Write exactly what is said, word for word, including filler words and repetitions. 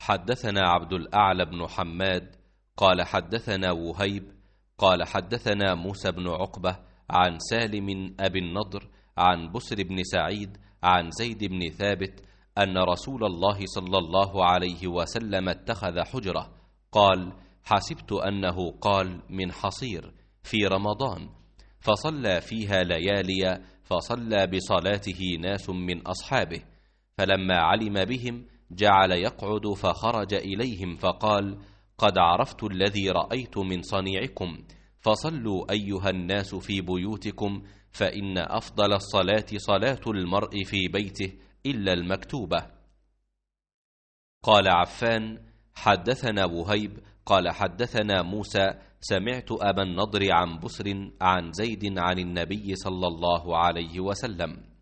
حدثنا عبد الأعلى بن حماد قال حدثنا وهيب قال حدثنا موسى بن عقبة عن سالم أبي النضر عن بسر بن سعيد عن زيد بن ثابت أن رسول الله صلى الله عليه وسلم اتخذ حجرة. قال: حسبت أنه قال من حصير في رمضان، فصلى فيها ليالي، فصلى بصلاته ناس من أصحابه، فلما علم بهم جعل يقعد، فخرج إليهم فقال: قد عرفت الذي رأيت من صنيعكم، فصلوا أيها الناس في بيوتكم، فإن أفضل الصلاة صلاة المرء في بيته إلا المكتوبة. قال عفان: حدثنا وهيب قال حدثنا موسى سمعت أبا النضر عن بسر عن زيد عن النبي صلى الله عليه وسلم